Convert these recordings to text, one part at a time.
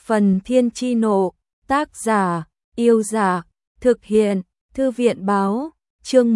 Phần Thiên Chi Nộ, tác giả, Yêu Giả, thực hiện, Thư viện Báo, chương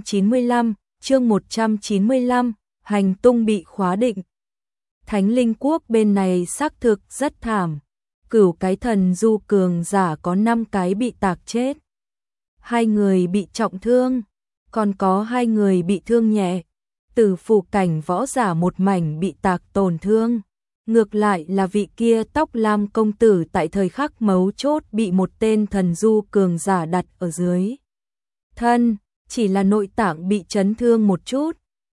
195, hành tung bị khóa định. Thánh Linh Quốc bên này xác thực rất thảm, Cửu cái thần du cường giả có 5 cái bị tạc chết. 2 người bị trọng thương, còn có 2 người bị thương nhẹ. Tử phủ cảnh võ giả một mảnh bị tạc tổn thương. Ngược lại là vị kia tóc lam công tử tại thời khắc mấu chốt bị một tên thần du cường giả đặt ở dưới thân, chỉ là nội tạng bị chấn thương một chút.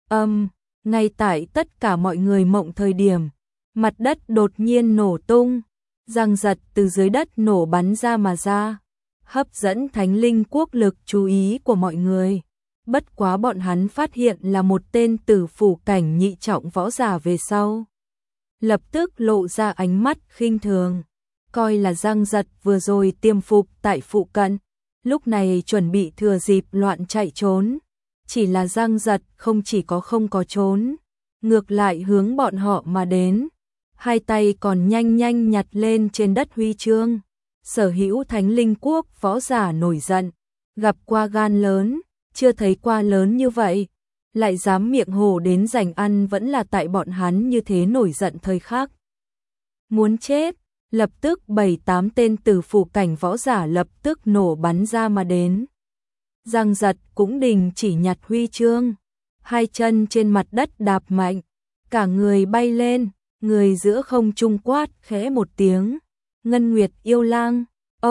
Ngay tại tất cả mọi người mộng thời điểm, mặt đất đột nhiên nổ tung, giăng giật từ dưới đất nổ bắn ra mà ra, hấp dẫn Thánh Linh Quốc lực chú ý của mọi người. Bất quá bọn hắn phát hiện là một tên tử phủ cảnh nhị trọng võ giả về sau, lập tức lộ ra ánh mắt khinh thường, coi là giăng giật vừa rồi tiêm phục tại phụ cận, lúc này chuẩn bị thừa dịp loạn chạy trốn. Chỉ là giăng giật không có trốn, ngược lại hướng bọn họ mà đến, 2 tay còn nhanh nhặt lên trên đất huy chương. Sở hữu Thánh Linh Quốc võ giả nổi giận, gặp qua gan lớn, chưa thấy qua lớn như vậy, lại dám miệng hổ đến giành ăn, vẫn là tại bọn hắn như thế nổi giận thời khắc muốn chết. Lập tức 7-8 tên tử phủ cảnh võ giả lập tức nổ bắn ra mà đến. Giang giật cũng đình chỉ nhặt huy chương, 2 chân trên mặt đất đạp mạnh, cả người bay lên, người giữa không trung quát khẽ một tiếng, Ngân Nguyệt yêu lang,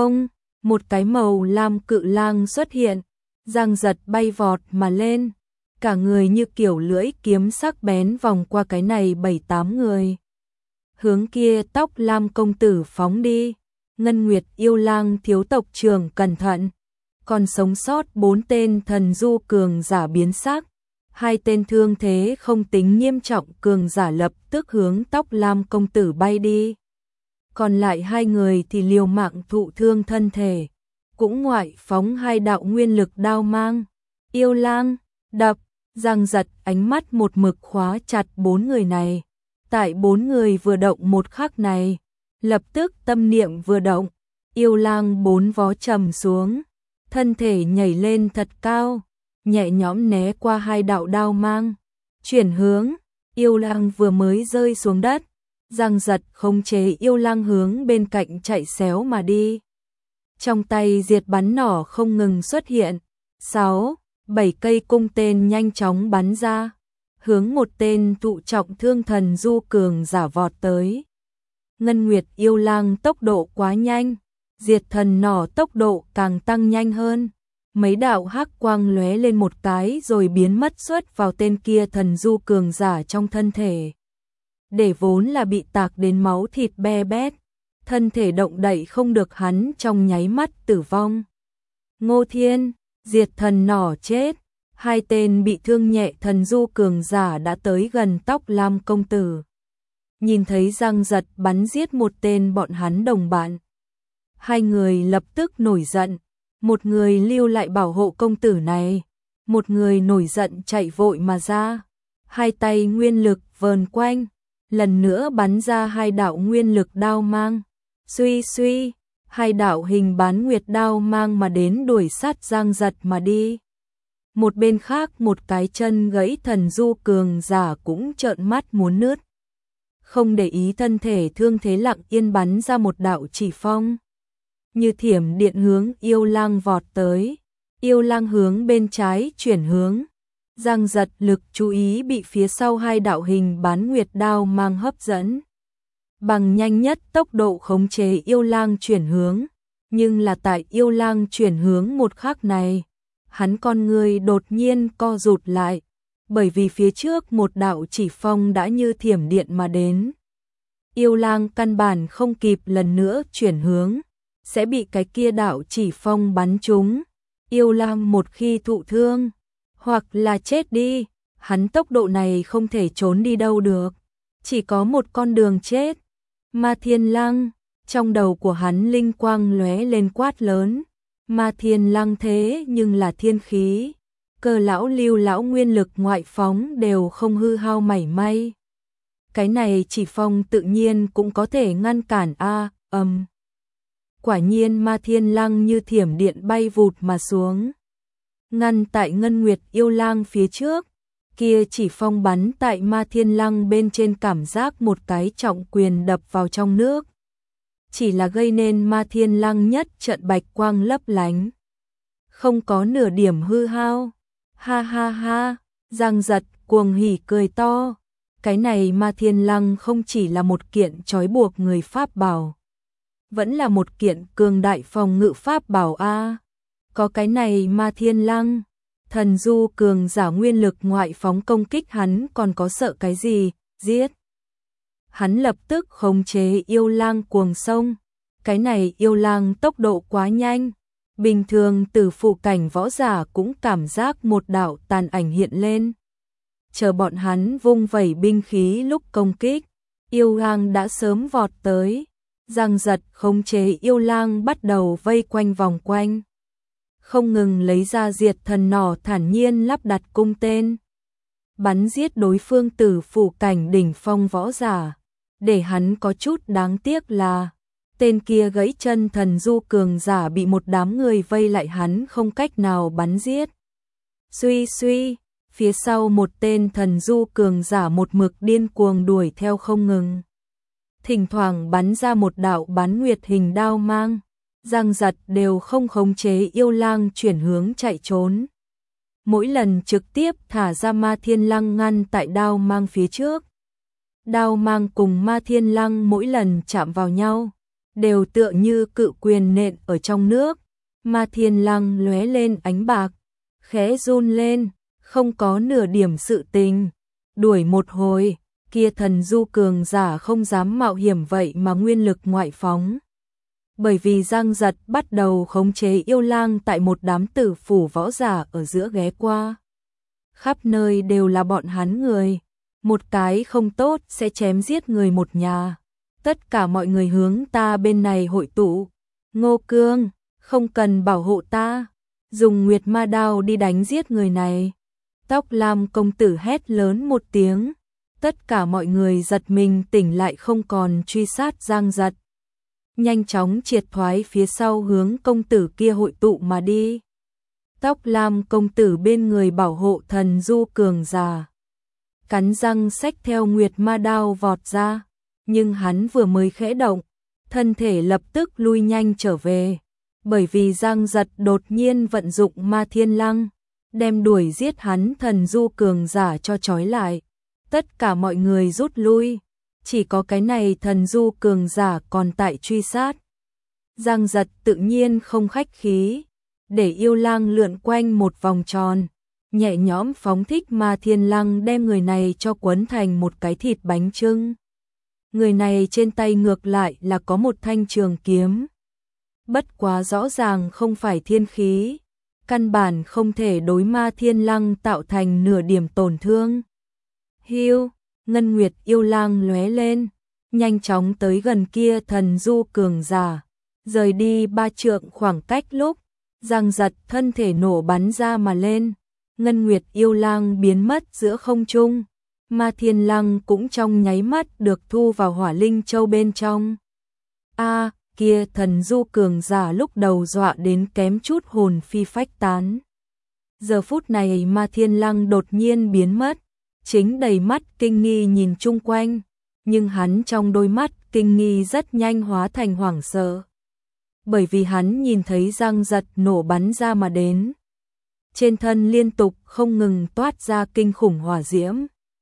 một cái màu lam cự lang xuất hiện. Giang giật bay vọt mà lên, cả người như kiểu lưỡi kiếm sắc bén vòng qua cái này 7-8 người, hướng kia tóc lam công tử phóng đi. Ngân Nguyệt yêu lang thiếu tộc trưởng cẩn thận. Còn sống sót 4 tên thần du cường giả biến sắc, 2 tên thương thế không tính nghiêm trọng cường giả lập tức hướng tóc lam công tử bay đi. Còn lại 2 người thì liều mạng thụ thương thân thể, cũng ngoại phóng 2 đạo nguyên lực đao mang. Yêu lang, đập, giằng giật ánh mắt một mực khóa chặt 4 người này. Tại 4 người vừa động một khắc này, lập tức tâm niệm vừa động, yêu lang 4 vó trầm xuống, thân thể nhảy lên thật cao, nhẹ nhõm né qua 2 đạo đao mang, chuyển hướng. Yêu lang vừa mới rơi xuống đất, giằng giật khống chế yêu lang hướng bên cạnh chạy xéo mà đi. Trong tay diệt bắn nỏ không ngừng xuất hiện, 6-7 cây cung tên nhanh chóng bắn ra, hướng một tên thụ trọng thương thần du cường giả vọt tới. Ngân Nguyệt yêu lang tốc độ quá nhanh, diệt thần nỏ tốc độ càng tăng nhanh hơn. Mấy đạo hắc quang lóe lên một cái rồi biến mất xuất vào tên kia thần du cường giả trong thân thể. Để vốn là bị tạc đến máu thịt be bét, thân thể động đậy không được, hắn trong nháy mắt tử vong. Ngô Thiên, diệt thần nỏ chết. 2 tên bị thương nhẹ thần du cường giả đã tới gần tóc lam công tử. Nhìn thấy giang giật bắn giết một tên bọn hắn đồng bạn, 2 người lập tức nổi giận. Một người lưu lại bảo hộ công tử này, một người nổi giận chạy vội mà ra. 2 tay nguyên lực vờn quanh, lần nữa bắn ra 2 đạo nguyên lực đao mang. Suy suy, 2 đạo hình bán nguyệt đao mang mà đến đuổi sát giang giật mà đi. Một bên khác một cái chân gãy thần du cường giả cũng trợn mắt muốn nứt. Không để ý thân thể thương thế lặng yên bắn ra một đạo chỉ phong, như thiểm điện hướng yêu lang vọt tới. Yêu lang hướng bên trái chuyển hướng, giang giật lực chú ý bị phía sau 2 đạo hình bán nguyệt đao mang hấp dẫn. Bằng nhanh nhất tốc độ khống chế yêu lang chuyển hướng, nhưng là tại yêu lang chuyển hướng một khắc này, hắn con người đột nhiên co rụt lại, bởi vì phía trước một đạo chỉ phong đã như thiểm điện mà đến. Yêu lang căn bản không kịp lần nữa chuyển hướng, sẽ bị cái kia đạo chỉ phong bắn trúng. Yêu lang một khi thụ thương, hoặc là chết đi, hắn tốc độ này không thể trốn đi đâu được, chỉ có một con đường chết. Ma Thiên Lăng, trong đầu của hắn linh quang lóe lên quát lớn. Ma Thiên Lăng thế nhưng là thiên khí, Cơ lão Lưu lão nguyên lực ngoại phóng đều không hư hao mảy may. Cái này chỉ phong tự nhiên cũng có thể ngăn cản a, Quả nhiên Ma Thiên Lăng như thiểm điện bay vụt mà xuống, ngăn tại Ngân Nguyệt Yêu Lang phía trước. Kia chỉ phong bắn tại Ma Thiên Lăng bên trên cảm giác một cái trọng quyền đập vào trong nước, chỉ là gây nên Ma Thiên Lăng nhất trận bạch quang lấp lánh, không có nửa điểm hư hao. Ha ha ha, Giang Giật cuồng hỉ cười to. Cái này Ma Thiên Lăng không chỉ là một kiện trói buộc người pháp bảo, vẫn là một kiện cường đại phòng ngự pháp bảo a. Có cái này Ma Thiên Lăng, thần du cường giả nguyên lực ngoại phóng công kích hắn còn có sợ cái gì, giết. Hắn lập tức khống chế yêu lang cuồng sông. Cái này yêu lang tốc độ quá nhanh, bình thường từ phụ cảnh võ giả cũng cảm giác một đạo tàn ảnh hiện lên. Chờ bọn hắn vung vẩy binh khí lúc công kích, yêu lang đã sớm vọt tới. Giang Giật khống chế yêu lang bắt đầu vây quanh vòng quanh, không ngừng lấy ra diệt thần nỏ thản nhiên lắp đặt cung tên, bắn giết đối phương từ phụ cảnh đỉnh phong võ giả. Để hắn có chút đáng tiếc là tên kia gãy chân thần du cường giả bị một đám người vây lại, hắn không cách nào bắn giết. Suy suy, phía sau một tên thần du cường giả một mực điên cuồng đuổi theo không ngừng, thỉnh thoảng bắn ra một đạo bán nguyệt hình đao mang. Giang Giật đều không khống chế yêu lang chuyển hướng chạy trốn, mỗi lần trực tiếp thả ra Ma Thiên Lăng ngăn tại đao mang phía trước. Đao mang cùng Ma Thiên Lăng mỗi lần chạm vào nhau, đều tựa như cự quyền nện ở trong nước. Ma Thiên Lăng lóe lên ánh bạc, khẽ run lên, không có nửa điểm sự tình. Đuổi một hồi, kia thần du cường giả không dám mạo hiểm vậy mà nguyên lực ngoại phóng. Bởi vì Giang Giật bắt đầu khống chế yêu lang tại một đám tử phủ võ giả ở giữa ghé qua. Khắp nơi đều là bọn hắn người, một cái không tốt sẽ chém giết người một nhà. Tất cả mọi người hướng ta bên này hội tụ. Ngô Cương, không cần bảo hộ ta, dùng Nguyệt Ma Đao đi đánh giết người này. Tóc lam công tử hét lớn một tiếng, tất cả mọi người giật mình tỉnh lại, không còn truy sát Giang Giật, nhanh chóng triệt thoái phía sau hướng công tử kia hội tụ mà đi. Tóc lam công tử bên người bảo hộ thần du cường giả, cắn răng xách theo Nguyệt Ma Đao vọt ra, nhưng hắn vừa mới khẽ động, thân thể lập tức lui nhanh trở về, bởi vì Giang Giật đột nhiên vận dụng Ma Thiên Lăng, đem đuổi giết hắn thần du cường giả cho trói lại. Tất cả mọi người rút lui, chỉ có cái này thần du cường giả còn tại truy sát. Giang Giật tự nhiên không khách khí, để yêu lang lượn quanh một vòng tròn, nhẹ nhõm phóng thích Ma Thiên Lăng đem người này cho quấn thành một cái thịt bánh chưng. Người này trên tay ngược lại là có một thanh trường kiếm, bất quá rõ ràng không phải thiên khí, căn bản không thể đối Ma Thiên Lăng tạo thành nửa điểm tổn thương. Hiu, Ngân Nguyệt yêu lang lóe lên, nhanh chóng tới gần kia thần du cường giả, rời đi 3 trượng khoảng cách lúc Giang Giật thân thể nổ bắn ra mà lên, Ngân Nguyệt yêu lang biến mất giữa không trung, Ma Thiên Lăng cũng trong nháy mắt được thu vào Hỏa Linh Châu bên trong. A, kia thần du cường giả lúc đầu dọa đến kém chút hồn phi phách tán. Giờ phút này Ma Thiên Lăng đột nhiên biến mất, chính đầy mắt kinh nghi nhìn chung quanh, nhưng hắn trong đôi mắt kinh nghi rất nhanh hóa thành hoảng sợ, bởi vì hắn nhìn thấy Giang Giật nổ bắn ra mà đến, trên thân liên tục không ngừng toát ra kinh khủng hỏa diễm.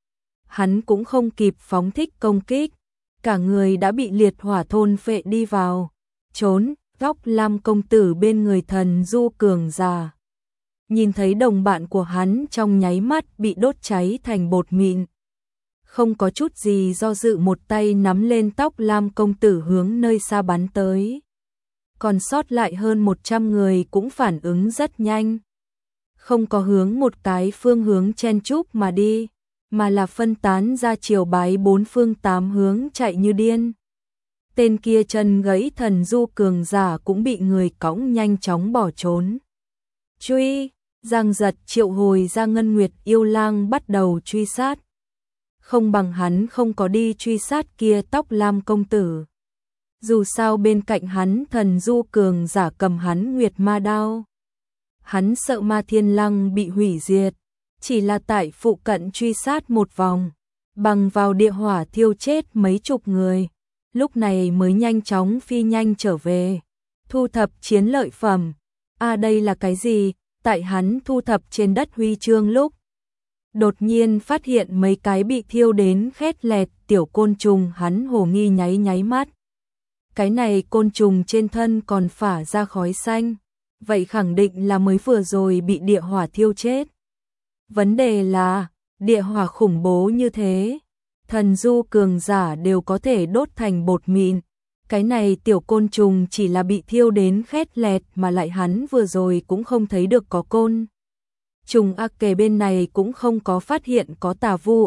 Hắn cũng không kịp phóng thích công kích, cả người đã bị liệt hỏa thôn phệ đi vào, trốn. Góc lam công tử bên người thần du cường giả, nhìn thấy đồng bạn của hắn trong nháy mắt bị đốt cháy thành bột mịn, không có chút gì do dự một tay nắm lên tóc lam công tử hướng nơi xa bắn tới. Còn sót lại hơn 100 người cũng phản ứng rất nhanh, không có hướng một cái phương hướng chen chúc mà đi, mà là phân tán ra chiều bái 4 phương 8 hướng chạy như điên. Tên kia chân gãy thần du cường giả cũng bị người cõng nhanh chóng bỏ trốn. Truy, Giang Giật triệu hồi ra Ngân Nguyệt yêu lang bắt đầu truy sát. Không bằng hắn không có đi truy sát kia tóc lam công tử. Dù sao bên cạnh hắn thần du cường giả cầm hắn nguyệt ma đao. Hắn sợ Ma Thiên Lăng bị hủy diệt, chỉ là tại phụ cận truy sát một vòng, bằng vào địa hỏa thiêu chết mấy chục người, lúc này mới nhanh chóng phi nhanh trở về, thu thập chiến lợi phẩm. Đây là cái gì? Tại hắn thu thập trên đất huy chương lúc, đột nhiên phát hiện mấy cái bị thiêu đến khét lẹt tiểu côn trùng, hắn hồ nghi nháy nháy mắt. Cái này côn trùng trên thân còn phả ra khói xanh, vậy khẳng định là mới vừa rồi bị địa hỏa thiêu chết. Vấn đề là, địa hỏa khủng bố như thế, thần du cường giả đều có thể đốt thành bột mịn. Cái này tiểu côn trùng chỉ là bị thiêu đến khét lẹt mà lại hắn vừa rồi cũng không thấy được có côn trùng kề bên này cũng không có phát hiện có tà vu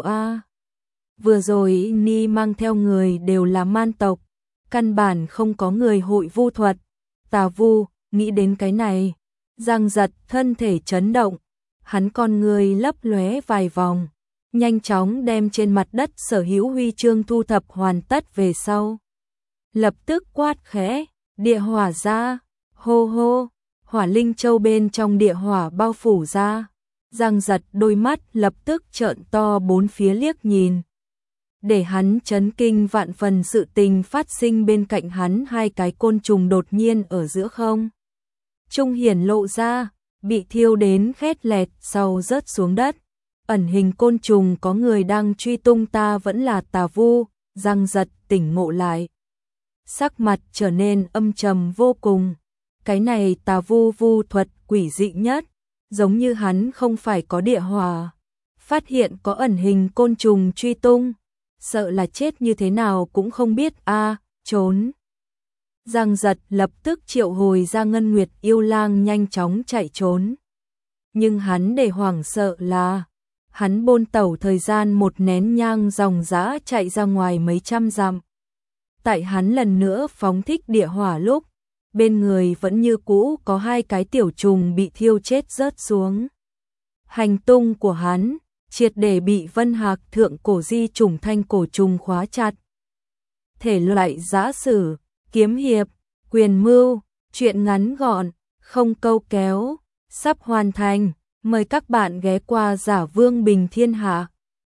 Vừa rồi Ni mang theo người đều là man tộc, căn bản không có người hội vu thuật. Tà vu, nghĩ đến cái này, Giang Giật thân thể chấn động, hắn con người lấp lóe vài vòng, nhanh chóng đem trên mặt đất sở hữu huy chương thu thập hoàn tất về sau. Lập tức quát khẽ, địa hỏa ra, hô hô, hỏa linh châu bên trong địa hỏa bao phủ ra. Giang Giật đôi mắt lập tức trợn to bốn phía liếc nhìn. Để hắn chấn kinh vạn phần sự tình phát sinh bên cạnh hắn, hai cái côn trùng đột nhiên ở giữa không trung hiển lộ ra, bị thiêu đến khét lẹt sau rớt xuống đất. Ẩn hình côn trùng có người đang truy tung, ta vẫn là tà vu. Giang Giật tỉnh ngộ lại, sắc mặt trở nên âm trầm vô cùng. Cái này tà vu vu thuật quỷ dị nhất, giống như hắn không phải có địa hỏa, phát hiện có ẩn hình côn trùng truy tung, sợ là chết như thế nào cũng không biết trốn. Giang Giật lập tức triệu hồi ra Ngân Nguyệt yêu lang nhanh chóng chạy trốn. Nhưng hắn để hoảng sợ là, hắn bôn tẩu thời gian một nén nhang dòng dã chạy ra ngoài mấy trăm dặm. Tại hắn lần nữa phóng thích địa hỏa lúc, bên người vẫn như cũ có hai cái tiểu trùng bị thiêu chết rớt xuống. Hành tung của hắn triệt để bị Vân Hạc thượng cổ di trùng thanh cổ trùng khóa chặt. Thể loại giã sử, kiếm hiệp, quyền mưu, truyện ngắn gọn, không câu kéo, sắp hoàn thành. Mời các bạn ghé qua Giả Vương Bình Thiên Hạ.